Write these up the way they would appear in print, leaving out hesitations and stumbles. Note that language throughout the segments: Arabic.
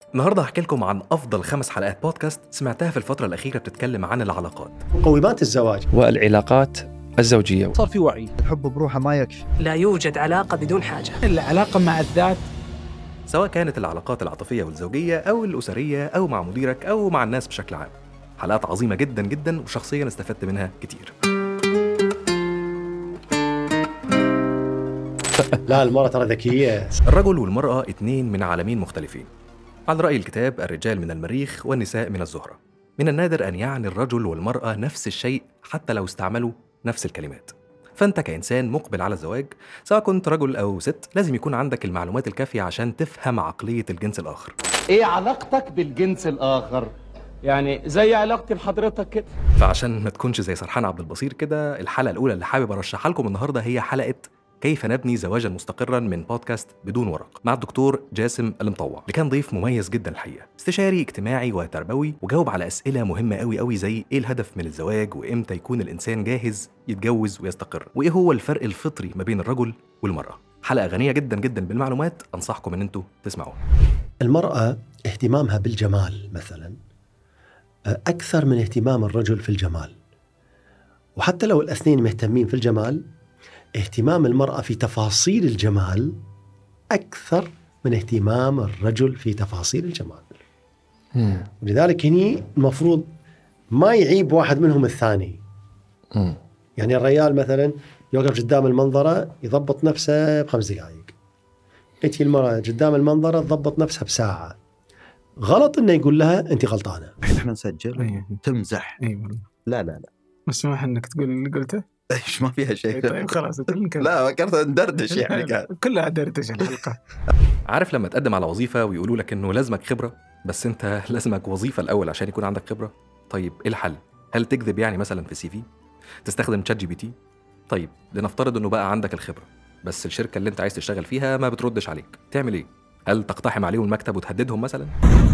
النهارده هحكي لكم عن افضل 5 حلقات بودكاست سمعتها في الفتره الاخيره بتتكلم عن العلاقات، مقومات الزواج والعلاقات الزوجية. صار في وعي. الحب بروحه ما يكفي. لا يوجد علاقة بدون حاجة. العلاقة مع الذات، سواء كانت العلاقات العاطفيه والزوجيه او الاسريه او مع مديرك او مع الناس بشكل عام. حلقات عظيمه جدا جدا وشخصيا استفدت منها كتير. لا، المرأة ترى ذكية. الرجل والمراه 2 من عالمين مختلفين. على رأي الكتاب الرجال من المريخ والنساء من الزهرة. من النادر أن يعني الرجل والمرأة نفس الشيء حتى لو استعملوا نفس الكلمات. فأنت كإنسان مقبل على الزواج، سواء كنت رجل أو ست، لازم يكون عندك المعلومات الكافية عشان تفهم عقلية الجنس الآخر. ايه علاقتك بالجنس الآخر؟ يعني زي علاقتي بحضرتك كده. فعشان ما تكونش زي سرحان عبد البصير كده، الحلقة الأولى اللي حابب أرشحها لكم النهاردة هي حلقة كيف نبني زواجا مستقرا من بودكاست بدون ورق مع الدكتور جاسم المطوع، اللي كان ضيف مميز جدا الحقيقه، استشاري اجتماعي وتربوي، وجاوب على اسئله مهمه قوي زي ايه الهدف من الزواج، وامتى يكون الانسان جاهز يتجوز ويستقر، وايه هو الفرق الفطري ما بين الرجل والمراه. حلقه غنيه جدا جدا بالمعلومات، انصحكم ان انتوا تسمعوها. المرأة اهتمامها بالجمال مثلا أكثر من اهتمام الرجل في الجمال، وحتى لو الاثنين مهتمين في الجمال، اهتمام المرأة في تفاصيل الجمال أكثر من اهتمام الرجل في تفاصيل الجمال. ولذلك هني المفروض ما يعيب واحد منهم الثاني. يعني الرجال مثلا يوقف قدام المنظرة يضبط نفسه ب5 دقائق، انتي المرأة قدام المنظرة تضبط نفسها بساعة. غلط انه يقول لها انت غلطانة. احنا نسجل تمزح. لا مسموح انك تقول اللي قلته. ايش ما فيها شيء. طيب خلاص لا فكرت ندردش يعني قاعد كلها دردش الحلقة. عارف لما تقدم على وظيفه ويقولوا لك انه لازمك خبره، بس انت لازمك وظيفه الاول عشان يكون عندك خبره؟ طيب ايه الحل؟ هل تكذب يعني مثلا في السي في؟ تستخدم شات جي بي تي؟ طيب لنفترض انه بقى عندك الخبره، بس الشركه اللي انت عايز تشتغل فيها ما بتردش عليك، تعمل ايه؟ هل تقتحم عليهم المكتب وتهددهم مثلا؟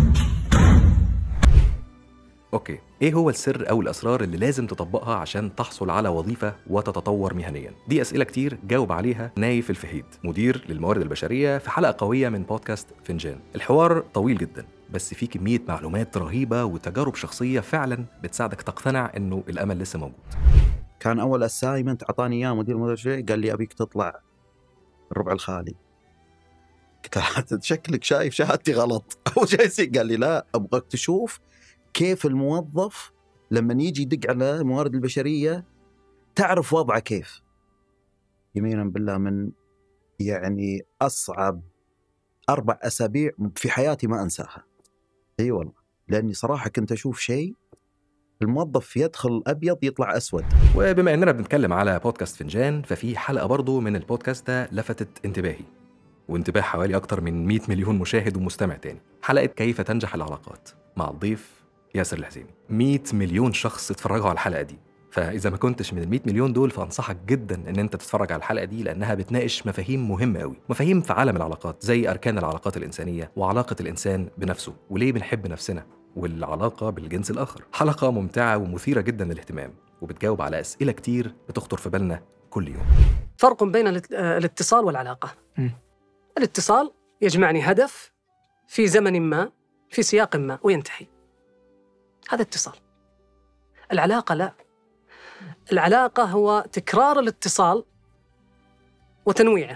اوكي، ايه هو السر او الاسرار اللي لازم تطبقها عشان تحصل على وظيفه وتتطور مهنيا؟ دي اسئله كتير جاوب عليها نايف الفهيد، مدير للموارد البشريه، في حلقه قويه من بودكاست فنجان. الحوار طويل جدا بس فيه كميه معلومات رهيبه وتجارب شخصيه فعلا بتساعدك تقتنع انه الامل لسه موجود. كان اول اسايمنت اعطاني اياه مدير المدرسه، قال لي ابيك تطلع الربع الخالي. قلت شكلك شايف شهادتي غلط او شيء. قال لي لا، ابغاك تشوف كيف الموظف لما يجي يدق على الموارد البشرية تعرف وضعه كيف. يمينا بالله من يعني أصعب 4 أسابيع في حياتي ما أنساها. أي والله، لأني صراحة كنت أشوف شيء، الموظف يدخل أبيض يطلع أسود. وبما أننا بنتكلم على بودكاست فنجان، ففي حلقة برضو من البودكاست ده لفتت انتباهي وانتباه حوالي أكتر من 100 مليون مشاهد ومستمع تاني. حلقة كيف تنجح العلاقات مع الضيف ياسر الحزيمي. 100 مليون شخص اتفرجوا على الحلقة دي، فإذا ما كنتش من ال100 مليون دول فأنصحك جدا إن أنت تتفرج على الحلقة دي، لأنها بتناقش مفاهيم مهمة قوي، مفاهيم في عالم العلاقات زي أركان العلاقات الإنسانية وعلاقة الإنسان بنفسه وليه بنحب نفسنا والعلاقة بالجنس الآخر. حلقة ممتعة ومثيرة جدا للاهتمام وبتجاوب على أسئلة كتير بتخطر في بالنا كل يوم. فرق بين الاتصال والعلاقة. الاتصال يجمعني هدف في زمن ما في سياق ما وينتهي، هذا اتصال. العلاقة لا، العلاقة هو تكرار الاتصال وتنويعه.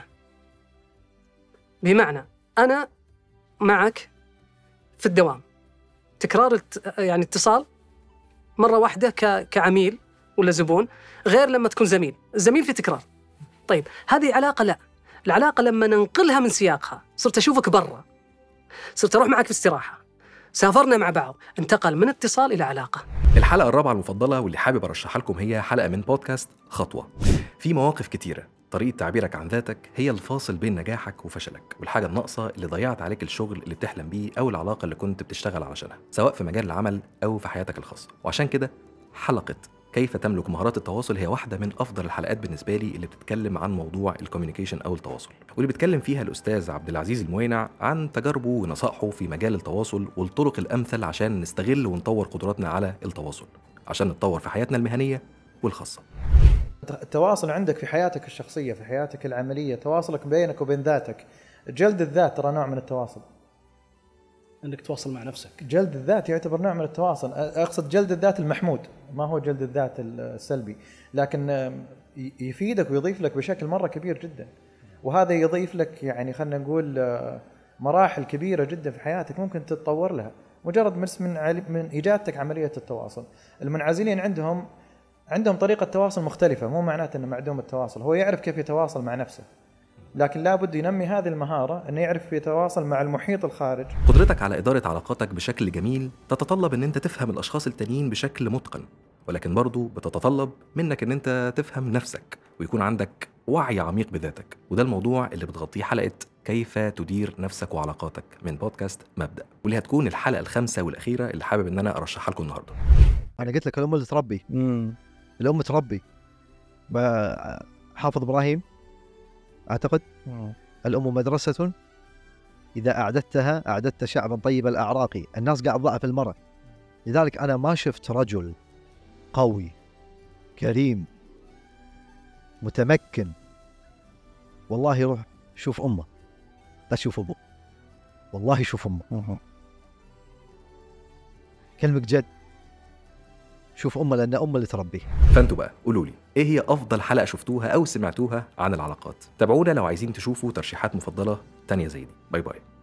بمعنى أنا معك في الدوام، تكرار يعني اتصال مرة واحدة كعميل ولا زبون، غير لما تكون زميل في تكرار. طيب هذه علاقة لا. العلاقة لما ننقلها من سياقها، صرت أشوفك برا، صرت أروح معك في استراحة، سافرنا مع بعض، انتقل من اتصال إلى علاقة. الحلقة الرابعة المفضلة واللي حابب أرشحها لكم هي حلقة من بودكاست خطوة. في مواقف كتيرة طريقة تعبيرك عن ذاتك هي الفاصل بين نجاحك وفشلك، والحاجة الناقصة اللي ضيعت عليك الشغل اللي بتحلم بيه أو العلاقة اللي كنت بتشتغل علشانها، سواء في مجال العمل أو في حياتك الخاصة. وعشان كده حلقة كيف تملك مهارات التواصل هي واحدة من أفضل الحلقات بالنسبة لي، اللي بتتكلم عن موضوع الكوميونيكيشن أو التواصل، واللي بيتكلم فيها الأستاذ عبد العزيز الموينع عن تجاربه ونصائحه في مجال التواصل والطرق الأمثل عشان نستغل ونطور قدراتنا على التواصل عشان نتطور في حياتنا المهنية والخاصة. التواصل عندك في حياتك الشخصية، في حياتك العملية، تواصلك بينك وبين ذاتك. جلد الذات ترى نوع من التواصل. انك تواصل مع نفسك. جلد الذات يعتبر نوع من التواصل. اقصد جلد الذات المحمود، ما هو جلد الذات السلبي، لكن يفيدك ويضيف لك بشكل مرة كبير جدا. وهذا يضيف لك يعني خلنا نقول مراحل كبيرة جدا في حياتك ممكن تتطور لها مجرد بس من إيجادتك عملية التواصل. المنعزلين عندهم طريقة تواصل مختلفة، مو معناته أنه معدوم التواصل، هو يعرف كيف يتواصل مع نفسه، لكن لابد ينمي هذه المهارة أنه يعرف يتواصل مع المحيط الخارج. قدرتك على إدارة علاقاتك بشكل جميل تتطلب أن أنت تفهم الأشخاص التانيين بشكل متقن، ولكن برضو بتتطلب منك أن أنت تفهم نفسك ويكون عندك وعي عميق بذاتك. وده الموضوع اللي بتغطيه حلقة كيف تدير نفسك وعلاقاتك من بودكاست مبدأ، واللي هتكون الحلقة الخامسة والأخيرة اللي حابب أن أنا أرشحها لكم النهاردة. أنا قلت لك الأم اللي تربي، الأم تربي. حافظ إبراهيم أعتقد الأم مدرسة إذا أعددتها أعددت شعبا طيب الأعراق. الناس قاعد ضعف المرأة، لذلك أنا ما شفت رجل قوي كريم متمكن والله روح شوف أمه، لا تشوف أبوه، والله شوف أمه. كلمة جد، شوف أمه، لأن أمه اللي تربيه. فانتوا بقى قولوا لي ايه هي افضل حلقة شفتوها او سمعتوها عن العلاقات. تابعونا لو عايزين تشوفوا ترشيحات مفضلة تانية زي دي. باي باي.